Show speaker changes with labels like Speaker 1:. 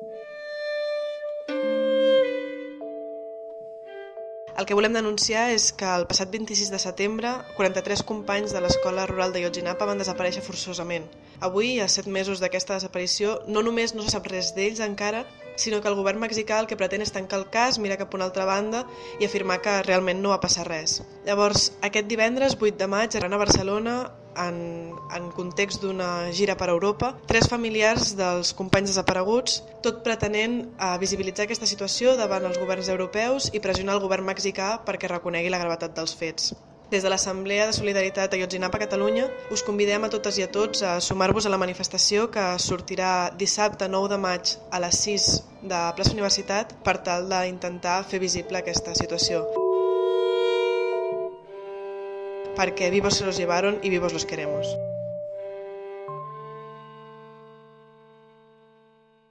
Speaker 1: El que volem denunciar és que el passat 26 de setembre 43 companys de l'escola rural de Ayotzinapa van desaparèixer forçosament. Avui, a 7 mesos d'aquesta desaparició, no només no se sap res d'ells encara, sinó que el govern mexicà el que pretén és tancar el cas, mirar cap a una altra banda i afirmar que realment no va passar res. Llavors, aquest divendres 8 de maig, a Barcelona, en context d'una gira per Europa, 3 familiars dels companys desapareguts, tot pretenent visibilitzar aquesta situació davant els governs europeus i pressionar el govern mexicà perquè reconegui la gravetat dels fets. Des de l'Assemblea de Solidaritat Ayotzinapa Catalunya us convidem a totes i a tots a sumar-vos a la manifestació que sortirà dissabte 9 de maig a les 6 de Plaça Universitat per tal d'intentar fer visible aquesta situació. Perquè vivos se los llevaron y vivos los queremos.